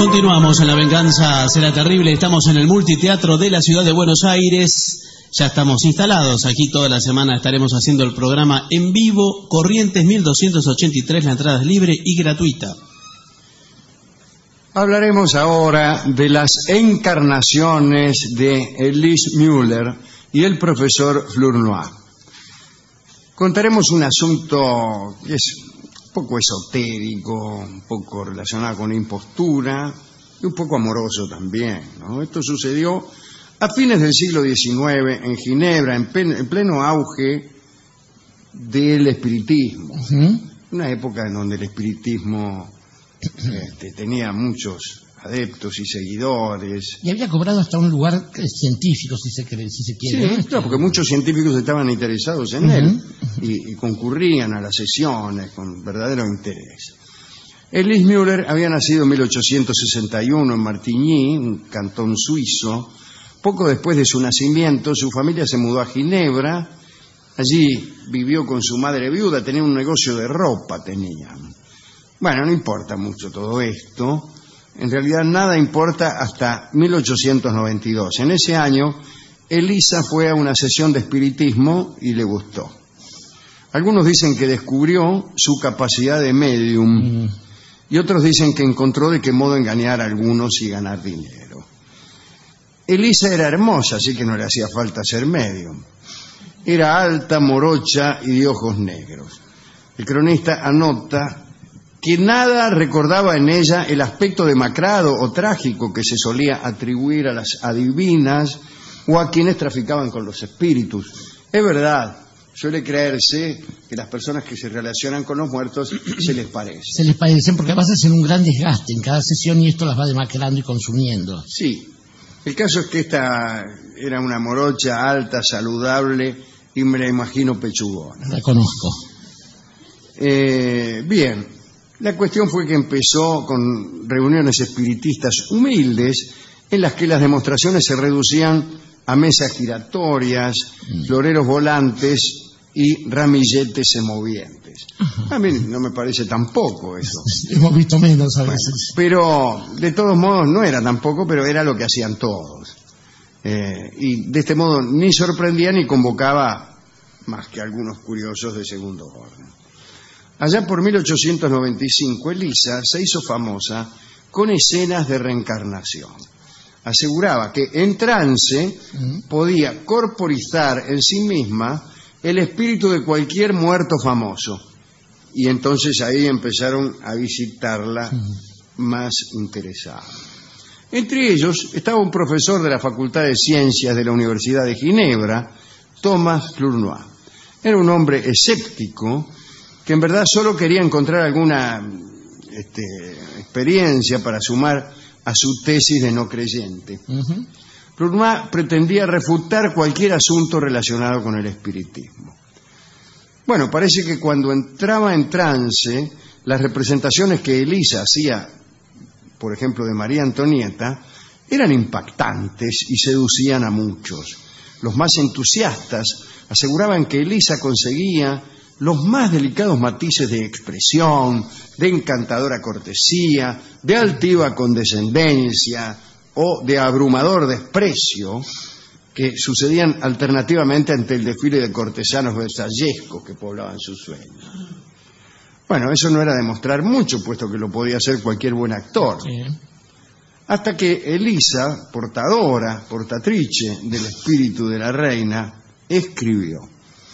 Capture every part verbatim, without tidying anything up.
Continuamos en La Venganza Será Terrible. Estamos en el Multiteatro de la Ciudad de Buenos Aires. Ya estamos instalados. Aquí toda la semana estaremos haciendo el programa en vivo. Corrientes mil doscientos ochenta y tres. La entrada es libre y gratuita. Hablaremos ahora de las encarnaciones de Elise Müller y el profesor Flournoy. Contaremos un asunto que es un poco esotérico, un poco relacionado con impostura y un poco amoroso también, ¿no? Esto sucedió a fines del siglo diecinueve en Ginebra, en, pen, en pleno auge del espiritismo. Uh-huh. Una época en donde el espiritismo este, tenía muchos adeptos y seguidores. Y había cobrado hasta un lugar científico, si se, cree, si se quiere. Sí, claro, porque muchos científicos estaban interesados en uh-huh. él y, y concurrían a las sesiones con verdadero interés. Elise Müller había nacido en mil ochocientos sesenta y uno en Martigny, un cantón suizo. Poco después de su nacimiento, su familia se mudó a Ginebra. Allí vivió con su madre viuda, tenía un negocio de ropa, tenía. Bueno, no importa mucho todo esto. En realidad nada importa hasta mil ochocientos noventa y dos. En ese año, Elisa fue a una sesión de espiritismo y le gustó. Algunos dicen que descubrió su capacidad de medium mm. y otros dicen que encontró de qué modo engañar a algunos y ganar dinero. Elisa era hermosa, así que no le hacía falta ser medium. Era alta, morocha y de ojos negros. El cronista anota que nada recordaba en ella el aspecto demacrado o trágico que se solía atribuir a las adivinas o a quienes traficaban con los espíritus. Es verdad, suele creerse que las personas que se relacionan con los muertos se les parecen. Se les parecen porque además hacen un gran desgaste en cada sesión y esto las va demacrando y consumiendo. Sí, el caso es que esta era una morocha alta, saludable y me la imagino pechugona. La conozco. Eh, bien. La cuestión fue que empezó con reuniones espiritistas humildes en las que las demostraciones se reducían a mesas giratorias, mm. floreros volantes y ramilletes semovientes. Uh-huh. A mí no me parece tampoco eso. Hemos visto menos a veces. Bueno, pero de todos modos no era tampoco, pero era lo que hacían todos. Eh, y de este modo ni sorprendía ni convocaba más que algunos curiosos de segundo orden. Allá por mil ochocientos noventa y cinco, Elisa se hizo famosa con escenas de reencarnación. Aseguraba que en trance podía corporizar en sí misma el espíritu de cualquier muerto famoso. Y entonces ahí empezaron a visitarla más interesados. Entre ellos estaba un profesor de la Facultad de Ciencias de la Universidad de Ginebra, Thomas Flournoy. Era un hombre escéptico que en verdad solo quería encontrar alguna este, experiencia para sumar a su tesis de no creyente. Uh-huh. Flournoy pretendía refutar cualquier asunto relacionado con el espiritismo. Bueno, parece que cuando entraba en trance, las representaciones que Elisa hacía, por ejemplo, de María Antonieta, eran impactantes y seducían a muchos. Los más entusiastas aseguraban que Elisa conseguía los más delicados matices de expresión, de encantadora cortesía, de altiva condescendencia o de abrumador desprecio que sucedían alternativamente ante el desfile de cortesanos versallescos que poblaban sus sueños. Bueno, eso no era demostrar mucho, puesto que lo podía hacer cualquier buen actor. Sí. Hasta que Elisa, portadora, portatrice del espíritu de la reina, escribió.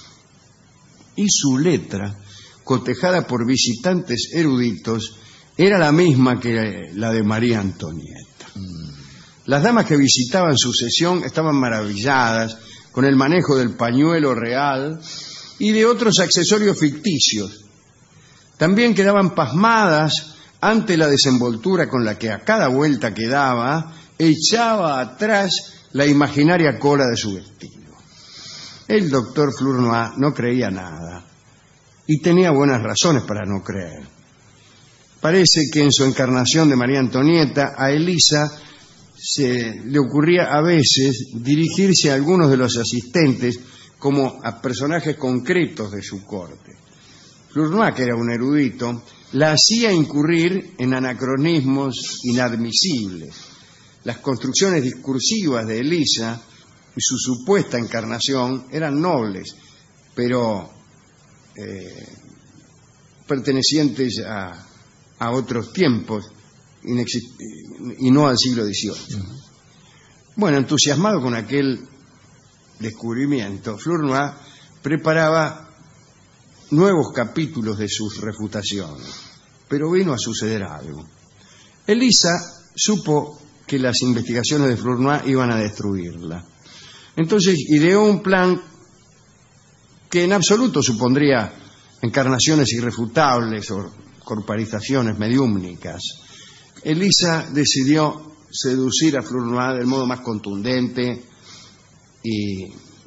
Y su letra, cotejada por visitantes eruditos, era la misma que la de María Antonieta. Las damas que visitaban su sesión estaban maravilladas con el manejo del pañuelo real y de otros accesorios ficticios. También quedaban pasmadas ante la desenvoltura con la que a cada vuelta que daba echaba atrás la imaginaria cola de su vestido. El doctor Flournoy no creía nada y tenía buenas razones para no creer. Parece que en su encarnación de María Antonieta a Elisa se le ocurría a veces dirigirse a algunos de los asistentes como a personajes concretos de su corte. Flournoy, que era un erudito, la hacía incurrir en anacronismos inadmisibles. Las construcciones discursivas de Elisa y su supuesta encarnación eran nobles, pero eh, pertenecientes a, a otros tiempos y no al siglo dieciocho. Bueno, entusiasmado con aquel descubrimiento, Flournoy preparaba nuevos capítulos de sus refutaciones, pero vino a suceder algo. Elisa supo que las investigaciones de Flournoy iban a destruirla. Entonces ideó un plan que en absoluto supondría encarnaciones irrefutables o corporizaciones mediúmnicas. Elisa decidió seducir a Flournoy del modo más contundente y,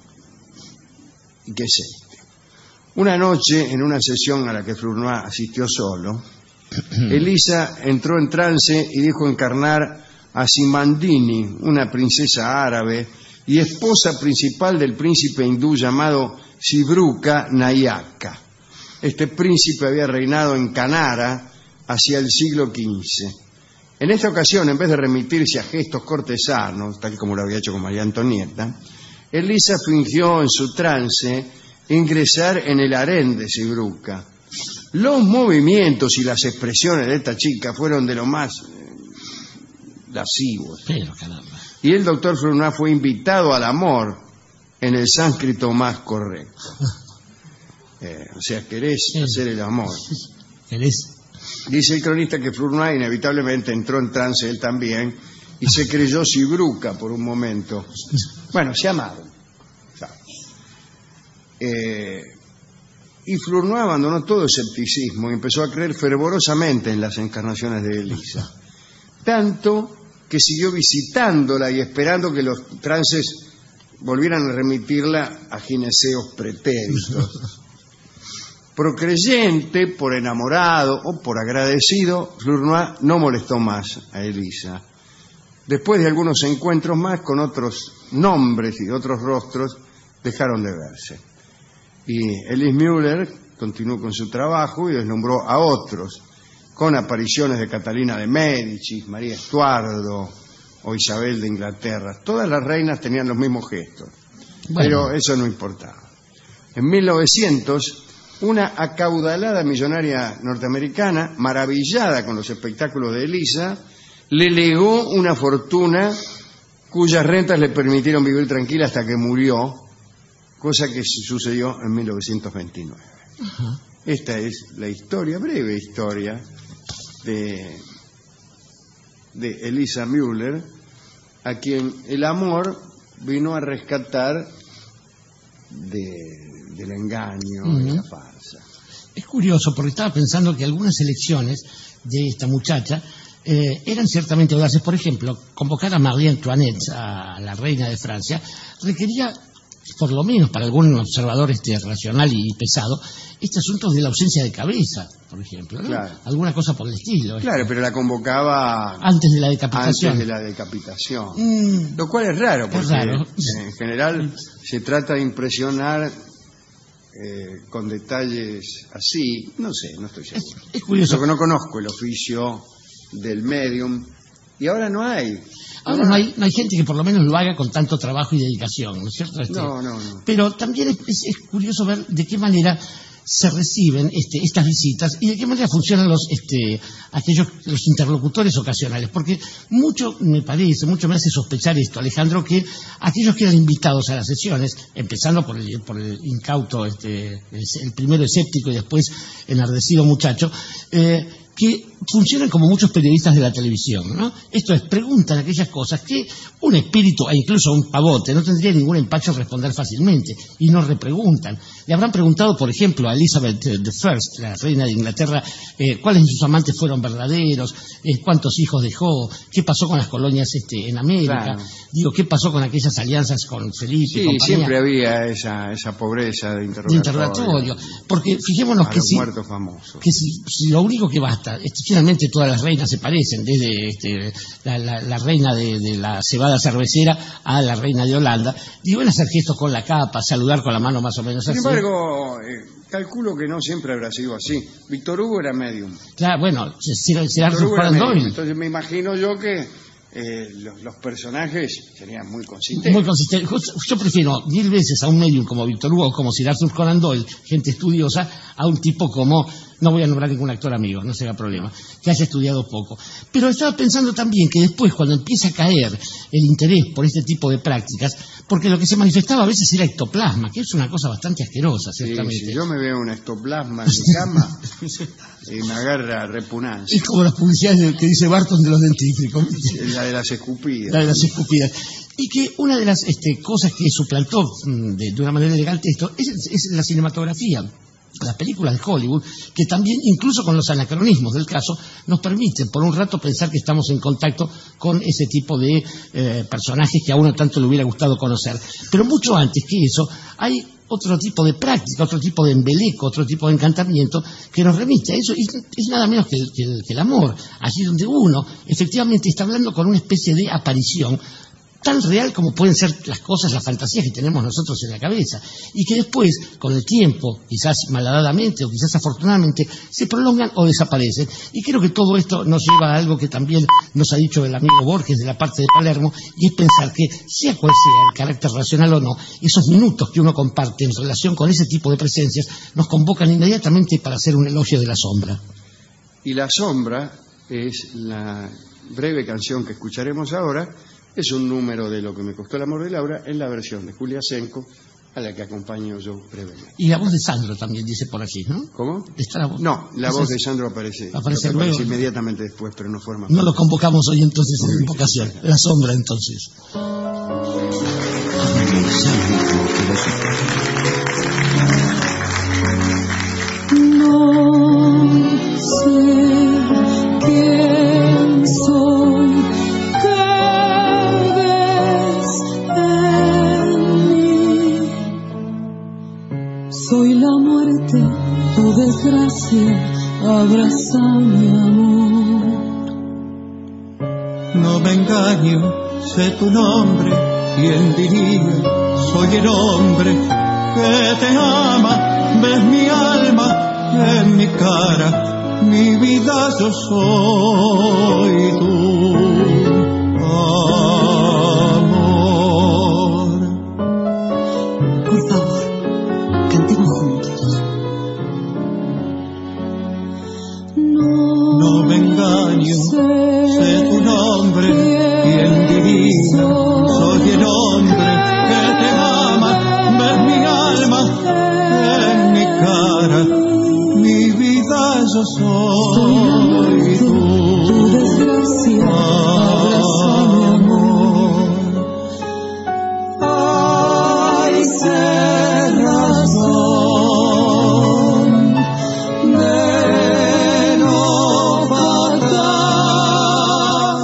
y qué sé. Una noche, en una sesión a la que Flournoy asistió solo, Elisa entró en trance y dijo encarnar a Simandini, una princesa árabe y esposa principal del príncipe hindú llamado Sibruka Nayaka. Este príncipe había reinado en Canara hacia el siglo quince. En esta ocasión, en vez de remitirse a gestos cortesanos, tal como lo había hecho con María Antonieta, Elisa fingió en su trance ingresar en el harén de Sibruka. Los movimientos y las expresiones de esta chica fueron de lo más eh, lascivos. Pero, caramba. Y el doctor Flournoy fue invitado al amor en el sánscrito más correcto. Eh, o sea, querés sí. hacer el amor. ¿Querés? Dice el cronista que Flournoy inevitablemente entró en trance él también y se creyó Sibruka por un momento. Bueno, se amaron. Eh, y Flournoy abandonó todo escepticismo y empezó a creer fervorosamente en las encarnaciones de Elisa, tanto que siguió visitándola y esperando que los trances volvieran a remitirla a gineseos pretéritos. Procreyente, por enamorado o por agradecido, Flournoy no molestó más a Elisa. Después de algunos encuentros más con otros nombres y otros rostros, dejaron de verse. Y Elise Müller continuó con su trabajo y deslumbró a otros, con apariciones de Catalina de Médicis, María Estuardo o Isabel de Inglaterra. Todas las reinas tenían los mismos gestos, bueno. Pero eso no importaba. En mil novecientos, una acaudalada millonaria norteamericana, maravillada con los espectáculos de Elisa, le legó una fortuna cuyas rentas le permitieron vivir tranquila hasta que murió, cosa que sucedió en mil novecientos veintinueve. Uh-huh. Esta es la historia, breve historia, de, de Elisa Müller, a quien el amor vino a rescatar de, del engaño, uh-huh. de la farsa. Es curioso, porque estaba pensando que algunas elecciones de esta muchacha eh, eran ciertamente audaces. Por ejemplo, convocar a Marie Antoinette, a la reina de Francia, requería, por lo menos para algún observador este racional y pesado, este asunto de la ausencia de cabeza, por ejemplo, ¿no? Claro. Alguna cosa por el estilo. Claro, este. Pero la convocaba antes de la decapitación. Antes de la decapitación. Mm, lo cual es raro, porque es raro. En general se trata de impresionar eh, con detalles así. No sé, no estoy seguro. Es, es curioso. Porque no conozco el oficio del medium y ahora no hay. Ahora no hay, no hay gente que por lo menos lo haga con tanto trabajo y dedicación, ¿no es cierto? Este, no, no, no. Pero también es, es, es curioso ver de qué manera se reciben este, estas visitas y de qué manera funcionan los este, aquellos los interlocutores ocasionales, porque mucho me parece, mucho me hace sospechar esto, Alejandro, que aquellos que eran invitados a las sesiones, empezando por el, por el incauto, este, el primero escéptico y después enardecido muchacho, eh, que funcionan como muchos periodistas de la televisión, ¿no? Esto es, preguntan aquellas cosas que un espíritu, e incluso un pavote, no tendría ningún empacho en responder fácilmente, y no repreguntan. Le habrán preguntado, por ejemplo, a Elizabeth the First, la reina de Inglaterra, eh, cuáles de sus amantes fueron verdaderos, eh, cuántos hijos dejó, qué pasó con las colonias este, en América, claro. Digo, qué pasó con aquellas alianzas con Felipe sí, y compañía. Siempre había esa, esa pobreza de interrogatorio. De interrogatorio. Porque fijémonos a que, los si, muertos famosos. que si, si lo único que basta, finalmente todas las reinas se parecen, desde este, la, la, la reina de, de la cebada cervecera a la reina de Holanda. Y van a hacer gestos con la capa, saludar con la mano más o menos Sin así. Sin embargo, eh, calculo que no siempre habrá sido así. Víctor Hugo era medium. Claro, bueno, Sir, Sir Arthur Conan Doyle. Entonces me imagino yo que eh, los, los personajes serían muy consistentes. Muy consistente. Yo prefiero mil veces a un medium como Víctor Hugo, como Sir Arthur Conan Doyle, gente estudiosa, a un tipo como, no voy a nombrar ningún actor amigo, no será problema, que haya estudiado poco. Pero estaba pensando también que después, cuando empieza a caer el interés por este tipo de prácticas, porque lo que se manifestaba a veces era ectoplasma, que es una cosa bastante asquerosa, ciertamente. Sí, si yo me veo un ectoplasma en mi cama y me agarra repugnancia. Es como las publicidades que dice Barton de los dentífricos. La de las escupidas. La de las escupidas. Y que una de las este, cosas que suplantó de, de una manera elegante esto es, es la cinematografía. Las películas de Hollywood, que también, incluso con los anacronismos del caso, nos permiten por un rato pensar que estamos en contacto con ese tipo de eh, personajes que a uno tanto le hubiera gustado conocer. Pero mucho antes que eso, hay otro tipo de práctica, otro tipo de embeleco, otro tipo de encantamiento que nos remite a eso, y es nada menos que el, que el, que el amor, allí donde uno efectivamente está hablando con una especie de aparición tan real como pueden ser las cosas, las fantasías que tenemos nosotros en la cabeza, y que después, con el tiempo, quizás malhadadamente o quizás afortunadamente, se prolongan o desaparecen. Y creo que todo esto nos lleva a algo que también nos ha dicho el amigo Borges de la parte de Palermo, y es pensar que, sea cual sea el carácter racional o no, esos minutos que uno comparte en relación con ese tipo de presencias nos convocan inmediatamente para hacer un elogio de la sombra. Y la sombra es la breve canción que escucharemos ahora. Es un número de Lo que me costó el amor de Laura en la versión de Julia Senko, a la que acompaño yo brevemente. Y la voz de Sandro también dice por allí, ¿no? ¿Cómo? Está la voz. No, la voz de Sandro aparece, aparece, aparece inmediatamente después, pero no forma. No lo convocamos hoy entonces en invocación. La sombra entonces. No sé quién soy. Soy la muerte, tu desgracia, abraza mi amor. No me engaño, sé tu nombre, ¿quién diría? Soy el hombre que te ama, ves mi alma en mi cara, mi vida yo soy tú. Amor. Por favor, cantemos juntos. No, no me engaño, sé tu nombre, ¿quién diría? Soy el hombre que te ama, ves mi alma en mi cara, mi vida yo soy tú. Tu desgracia, abraza mi amor. Ay, sé razón de lo fatal.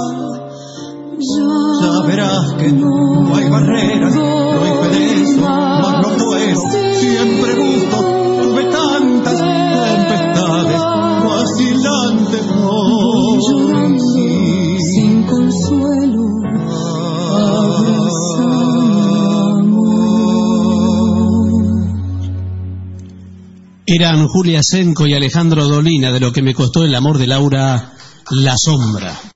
Ya verás que no hay barreras, no hay perezo, mas no puedo, siempre busco, tuve tantas tempestades, vacilantes hoy sí. Sin consuelo, abraza mi amor. Eran Julia Senko y Alejandro Dolina de Lo que me costó el amor de Laura, La sombra.